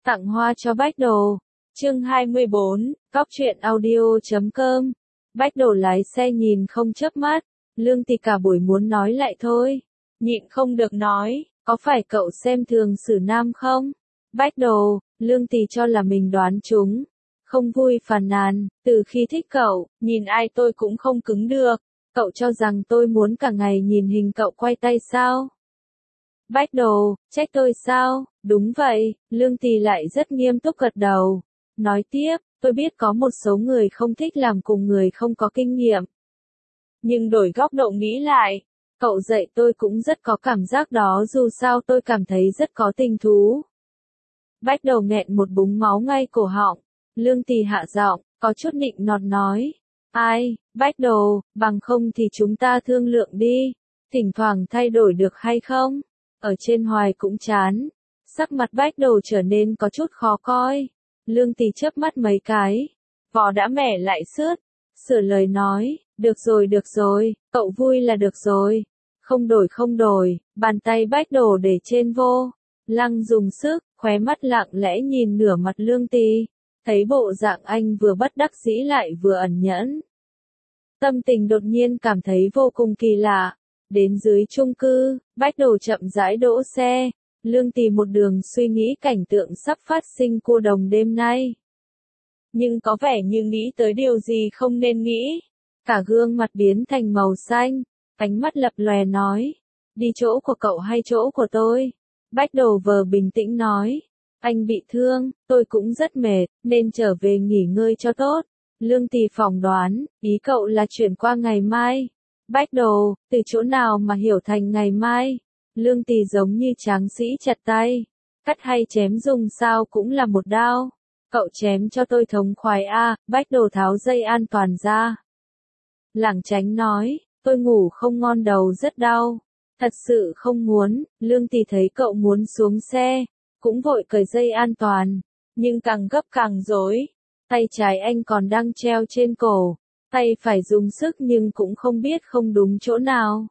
Tặng hoa cho Bách Đồ. Chương 24, Cóc truyện audio.com. Bách Đồ lái xe nhìn không chớp mắt, Lương Tì cả buổi muốn nói lại thôi, nhịn không được nói, có phải cậu xem thường Sử Nam không? Bách Đồ, Lương Tì cho là mình đoán trúng, không vui phàn nàn, từ khi thích cậu, nhìn ai tôi cũng không cứng được, cậu cho rằng tôi muốn cả ngày nhìn hình cậu quay tay sao? Bách Đồ, trách tôi sao? Đúng vậy, Lương Tì lại rất nghiêm túc gật đầu. Nói tiếp, tôi biết có một số người không thích làm cùng người không có kinh nghiệm. Nhưng đổi góc độ nghĩ lại, cậu dạy tôi cũng rất có cảm giác đó, dù sao tôi cảm thấy rất có tình thú. Bách Đầu nghẹn một búng máu ngay cổ họng, Lương Tì hạ giọng, có chút nịnh nọt nói. Ai, Bách Đầu, bằng không thì chúng ta thương lượng đi, thỉnh thoảng thay đổi được hay không? Ở trên hoài cũng chán. Sắc mặt Bách Đầu trở nên có chút khó coi. Lương Tì chớp mắt mấy cái, vỏ đã mẻ lại sướt, sửa lời nói, được rồi, cậu vui là được rồi. Không đổi, bàn tay Bách Đồ để trên vô, lăng dùng sức, khóe mắt lặng lẽ nhìn nửa mặt Lương Tì, thấy bộ dạng anh vừa bất đắc dĩ lại vừa ẩn nhẫn. Tâm tình đột nhiên cảm thấy vô cùng kỳ lạ. Đến dưới chung cư, Bách Đồ chậm rãi đỗ xe, Lương Tì một đường suy nghĩ cảnh tượng sắp phát sinh cô đồng đêm nay. Nhưng có vẻ như nghĩ tới điều gì không nên nghĩ. Cả gương mặt biến thành màu xanh, ánh mắt lập lòe nói. Đi chỗ của cậu hay chỗ của tôi? Bách Đồ vờ bình tĩnh nói. Anh bị thương, tôi cũng rất mệt, nên trở về nghỉ ngơi cho tốt. Lương Tì phỏng đoán, ý cậu là chuyển qua ngày mai. Bách Đồ, từ chỗ nào mà hiểu thành ngày mai? Lương Tì giống như tráng sĩ chặt tay. Cắt hay chém dùng sao cũng là một đao. Cậu chém cho tôi thống khoái a. Bách Đồ tháo dây an toàn ra. Lảng tránh nói, tôi ngủ không ngon đầu rất đau. Thật sự không muốn. Lương Tì thấy cậu muốn xuống xe, cũng vội cởi dây an toàn, nhưng càng gấp càng rối. Tay trái anh còn đang treo trên cổ, tay phải dùng sức nhưng cũng không biết không đúng chỗ nào.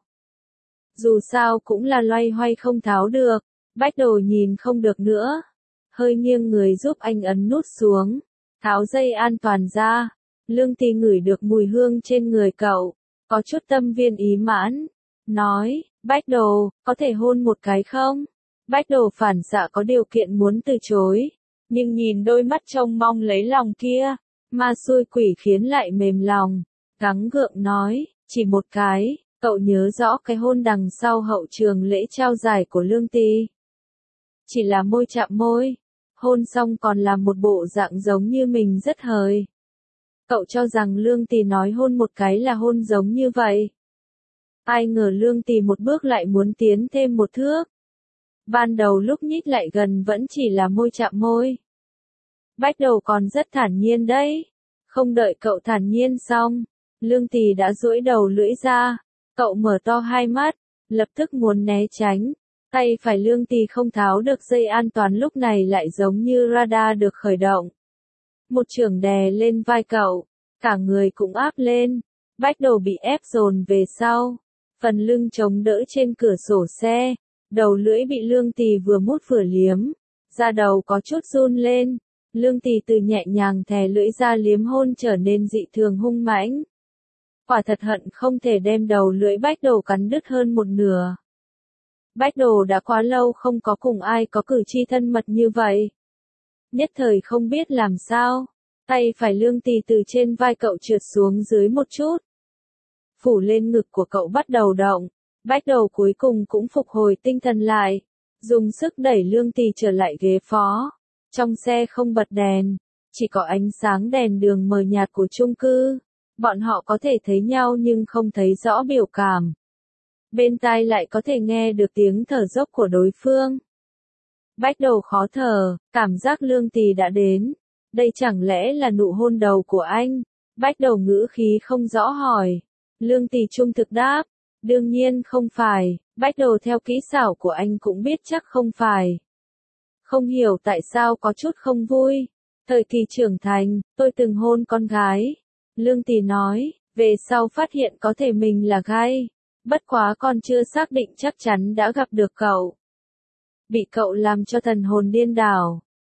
Dù sao cũng là loay hoay không tháo được. Bách Đồ nhìn không được nữa, hơi nghiêng người giúp anh ấn nút xuống, tháo dây an toàn ra. Lương Tì ngửi được mùi hương trên người cậu, có chút tâm viên ý mãn, nói, Bách Đồ, có thể hôn một cái không? Bách Đồ phản xạ có điều kiện muốn từ chối, nhưng nhìn đôi mắt trông mong lấy lòng kia, ma xui quỷ khiến lại mềm lòng, gắng gượng nói, chỉ một cái. Cậu nhớ rõ cái hôn đằng sau hậu trường lễ trao giải của Lương Tì. Chỉ là môi chạm môi, hôn xong còn là một bộ dạng giống như mình rất hời. Cậu cho rằng Lương Tì nói hôn một cái là hôn giống như vậy. Ai ngờ Lương Tì một bước lại muốn tiến thêm một thước. Ban đầu lúc nhích lại gần vẫn chỉ là môi chạm môi. Bách Đầu còn rất thản nhiên đấy. Không đợi cậu thản nhiên xong, Lương Tì đã duỗi đầu lưỡi ra. Cậu mở to hai mắt, lập tức muốn né tránh. Tay phải Lương Tì không tháo được dây an toàn lúc này lại giống như radar được khởi động. Một chưởng đè lên vai cậu, cả người cũng áp lên. Bách Đầu bị ép dồn về sau, phần lưng chống đỡ trên cửa sổ xe, đầu lưỡi bị Lương Tì vừa mút vừa liếm, da đầu có chút run lên. Lương Tì từ nhẹ nhàng thè lưỡi ra liếm hôn trở nên dị thường hung mãnh. Quả thật hận không thể đem đầu lưỡi Bách Đồ cắn đứt hơn một nửa. Bách Đồ đã quá lâu không có cùng ai có cử chỉ thân mật như vậy. Nhất thời không biết làm sao, tay phải Lương Tì từ trên vai cậu trượt xuống dưới một chút. Phủ lên ngực của cậu bắt đầu động, Bách Đồ cuối cùng cũng phục hồi tinh thần lại, dùng sức đẩy Lương Tì trở lại ghế phó. Trong xe không bật đèn, chỉ có ánh sáng đèn đường mờ nhạt của chung cư. Bọn họ có thể thấy nhau nhưng không thấy rõ biểu cảm. Bên tai lại có thể nghe được tiếng thở dốc của đối phương. Bách Đầu khó thở, cảm giác Lương Tì đã đến. Đây chẳng lẽ là nụ hôn đầu của anh? Bách Đầu ngữ khí không rõ hỏi. Lương Tì trung thực đáp. Đương nhiên không phải. Bách Đầu theo kỹ xảo của anh cũng biết chắc không phải. Không hiểu tại sao có chút không vui. Thời kỳ trưởng thành, tôi từng hôn con gái. Lương Tì nói, về sau phát hiện có thể mình là gay. Bất quá còn chưa xác định chắc chắn đã gặp được cậu. Bị cậu làm cho thần hồn điên đảo.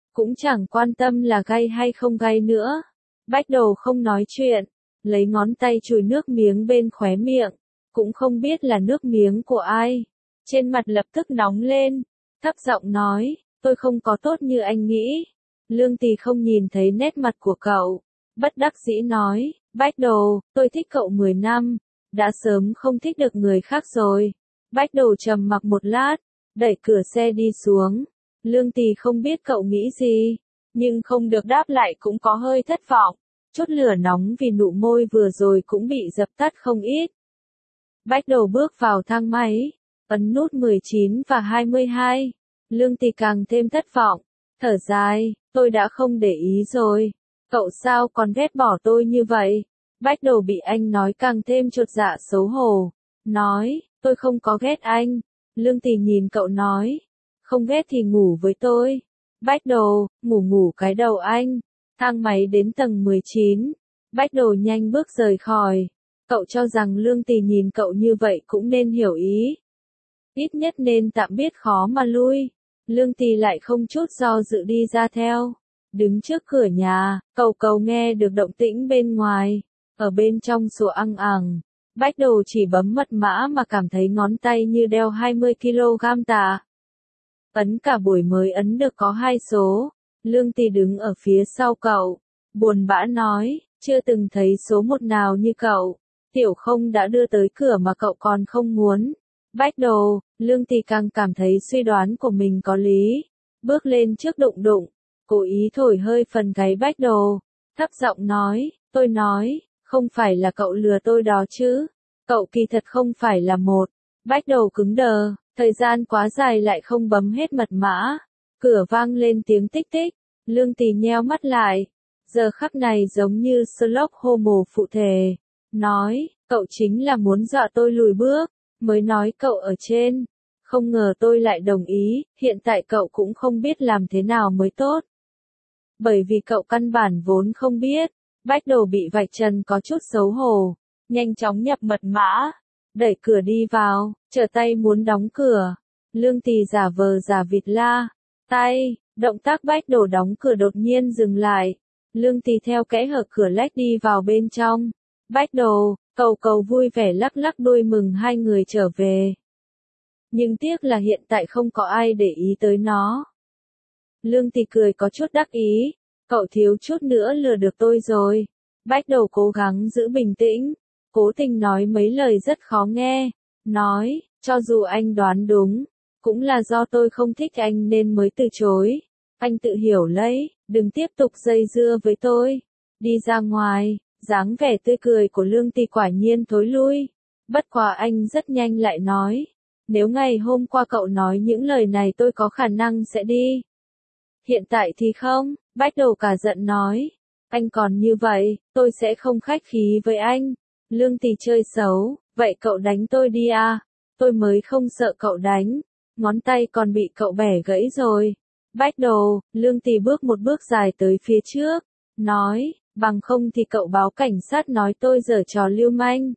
cũng chẳng quan tâm là gay hay không gay nữa. Bách Đầu không nói chuyện, lấy ngón tay chùi nước miếng bên khóe miệng, cũng không biết là nước miếng của ai. Trên mặt lập tức nóng lên, thấp giọng nói, tôi không có tốt như anh nghĩ. Lương Tì không nhìn thấy nét mặt của cậu, bất đắc dĩ nói, Bách Đầu, tôi thích cậu 10 năm, đã sớm không thích được người khác rồi. Bách Đầu trầm mặc một lát, đẩy cửa xe đi xuống. Lương Tì không biết cậu nghĩ gì, nhưng không được đáp lại cũng có hơi thất vọng. Chút lửa nóng vì nụ môi vừa rồi cũng bị dập tắt không ít. Bách Đầu bước vào thang máy, ấn nút 19 và 22. Lương Tì càng thêm thất vọng, thở dài, tôi đã không để ý rồi. Cậu sao còn ghét bỏ tôi như vậy? Bách Đầu bị anh nói càng thêm chột dạ xấu hổ. Nói, tôi không có ghét anh. Lương Tì nhìn cậu nói, không ghét thì ngủ với tôi. Bách Đầu, ngủ cái đầu anh. Thang máy đến tầng 19. Bách Đầu nhanh bước rời khỏi. Cậu cho rằng Lương Tì nhìn cậu như vậy cũng nên hiểu ý. Ít nhất nên tạm biết khó mà lui. Lương Tì lại không chút do dự đi ra theo. Đứng trước cửa nhà, Cầu nghe được động tĩnh bên ngoài. Ở bên trong sủa ăng ẳng. Bách Đầu chỉ bấm mật mã mà cảm thấy ngón tay như đeo 20 kg tạ. Ấn cả buổi mới ấn được có 2 số. Lương Tì đứng ở phía sau cậu, buồn bã nói, chưa từng thấy số 1 nào như cậu. Tiểu Không đã đưa tới cửa mà cậu còn không muốn. Bách Đầu, Lương Tì càng cảm thấy suy đoán của mình có lý. Bước lên trước đụng, cố ý thổi hơi phần gáy Bách Đầu, thấp giọng nói, tôi nói, không phải là cậu lừa tôi đó chứ. Cậu kỳ thật không phải là một. Bách Đầu cứng đờ, thời gian quá dài lại không bấm hết mật mã. Cửa vang lên tiếng tích tích, Lương Tì nheo mắt lại. Giờ khắc này giống như Sherlock Holmes phụ thể. Nói, cậu chính là muốn dọa tôi lùi bước, mới nói cậu ở trên. Không ngờ tôi lại đồng ý, hiện tại cậu cũng không biết làm thế nào mới tốt. Bởi vì cậu căn bản vốn không biết. Bách Đầu bị vạch trần có chút xấu hổ, nhanh chóng nhập mật mã, đẩy cửa đi vào, trở tay muốn đóng cửa. Lương Tì giả vờ giả vịt la tay, động tác Bách Đầu đóng cửa đột nhiên dừng lại. Lương Tì theo kẽ hở cửa lách đi vào bên trong. Bách Đầu, Cầu vui vẻ lắc lắc đuôi mừng hai người trở về. Nhưng tiếc là hiện tại không có ai để ý tới nó. Lương Tì cười có chút đắc ý, cậu thiếu chút nữa lừa được tôi rồi. Bách Đầu cố gắng giữ bình tĩnh, cố tình nói mấy lời rất khó nghe. Nói, cho dù anh đoán đúng, cũng là do tôi không thích anh nên mới từ chối. Anh tự hiểu lấy, đừng tiếp tục dây dưa với tôi. Đi ra ngoài, dáng vẻ tươi cười của Lương Tì quả nhiên thối lui. Bất quá anh rất nhanh lại nói, nếu ngày hôm qua cậu nói những lời này tôi có khả năng sẽ đi. Hiện tại thì không, Bách Đầu cả giận nói. Anh còn như vậy, tôi sẽ không khách khí với anh. Lương Tì chơi xấu, vậy cậu đánh tôi đi à? Tôi mới không sợ cậu đánh. Ngón tay còn bị cậu bẻ gãy rồi. Bách Đầu, Lương Tì bước một bước dài tới phía trước. Nói, bằng không thì cậu báo cảnh sát nói tôi giở trò lưu manh.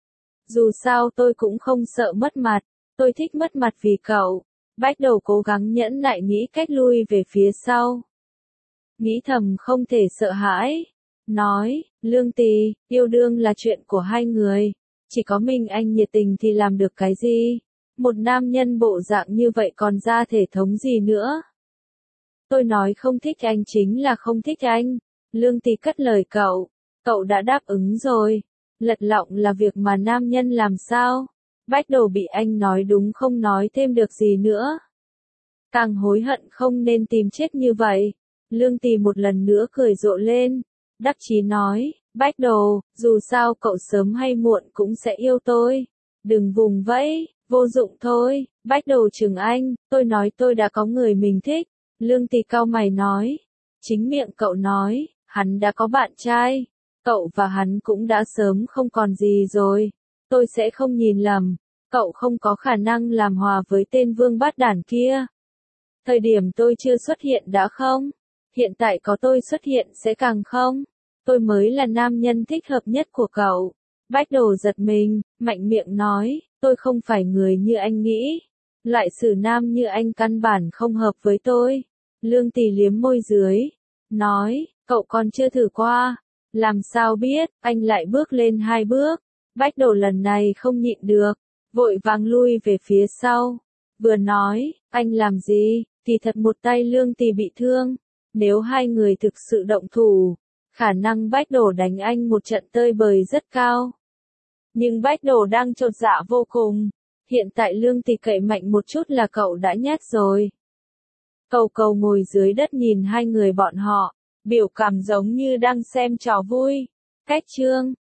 Dù sao tôi cũng không sợ mất mặt. Tôi thích mất mặt vì cậu. Bách Đầu cố gắng nhẫn nại nghĩ cách lui về phía sau. Nghĩ thầm không thể sợ hãi. Nói, Lương Tì, yêu đương là chuyện của hai người. Chỉ có mình anh nhiệt tình thì làm được cái gì? Một nam nhân bộ dạng như vậy còn ra thể thống gì nữa? Tôi nói không thích anh chính là không thích anh. Lương Tì cất lời cậu đã đáp ứng rồi. Lật lọng là việc mà nam nhân làm sao? Bách Đầu bị anh nói đúng không nói thêm được gì nữa. Càng hối hận không nên tìm chết như vậy. Lương Tì một lần nữa cười rộ lên. Đắc chí nói, Bách Đầu, dù sao cậu sớm hay muộn cũng sẽ yêu tôi. Đừng vùng vẫy, vô dụng thôi. Bách Đầu chừng anh, tôi nói tôi đã có người mình thích. Lương Tì cau mày nói. Chính miệng cậu nói, hắn đã có bạn trai. Cậu và hắn cũng đã sớm không còn gì rồi. Tôi sẽ không nhìn lầm. Cậu không có khả năng làm hòa với tên vương bát đản kia. Thời điểm tôi chưa xuất hiện đã không? Hiện tại có tôi xuất hiện sẽ càng không? Tôi mới là nam nhân thích hợp nhất của cậu. Bách Đầu giật mình, mạnh miệng nói, tôi không phải người như anh nghĩ. Loại xử nam như anh căn bản không hợp với tôi. Lương Tỷ liếm môi dưới, nói, cậu còn chưa thử qua. Làm sao biết, anh lại bước lên 2 bước. Bách Đồ lần này không nhịn được, vội vàng lui về phía sau. Vừa nói, anh làm gì, thì thật một tay Lương Tỷ bị thương. Nếu hai người thực sự động thủ, khả năng Bách Đồ đánh anh một trận tơi bời rất cao. Nhưng Bách Đồ đang chột dạ vô cùng. Hiện tại Lương Tỷ cậy mạnh một chút là cậu đã nhát rồi. Cầu Cầu ngồi dưới đất nhìn hai người bọn họ, biểu cảm giống như đang xem trò vui. Cách chương